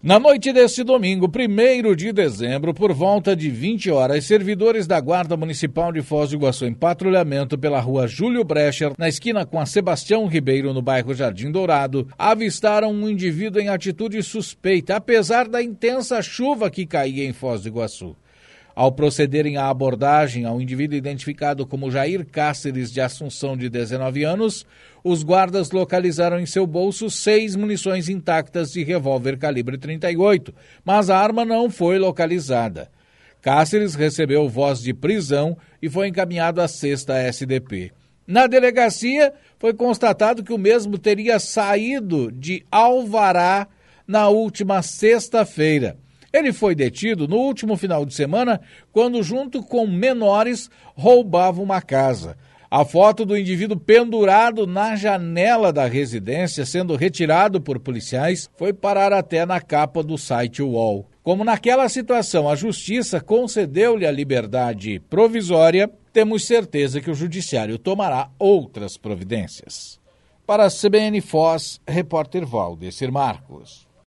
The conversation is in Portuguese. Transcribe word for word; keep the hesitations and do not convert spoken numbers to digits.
Na noite deste domingo, primeiro de dezembro, por volta de vinte horas, servidores da Guarda Municipal de Foz do Iguaçu, em patrulhamento pela rua Júlio Brecher, na esquina com a Sebastião Ribeiro, no bairro Jardim Dourado, avistaram um indivíduo em atitude suspeita, apesar da intensa chuva que caía em Foz do Iguaçu. Ao procederem à abordagem ao indivíduo identificado como Jair Cáceres de Assunção, de dezenove anos, os guardas localizaram em seu bolso seis munições intactas de revólver calibre trinta e oito, mas a arma não foi localizada. Cáceres recebeu voz de prisão e foi encaminhado à sexta S D P. Na delegacia, foi constatado que o mesmo teria saído de Alvará na última sexta-feira. Ele foi detido no último final de semana, quando, junto com menores, roubava uma casa. A foto do indivíduo pendurado na janela da residência, sendo retirado por policiais, foi parar até na capa do site U O L. Como naquela situação a justiça concedeu-lhe a liberdade provisória, temos certeza que o judiciário tomará outras providências. Para a C B N Foz, repórter Valdecir Marcos.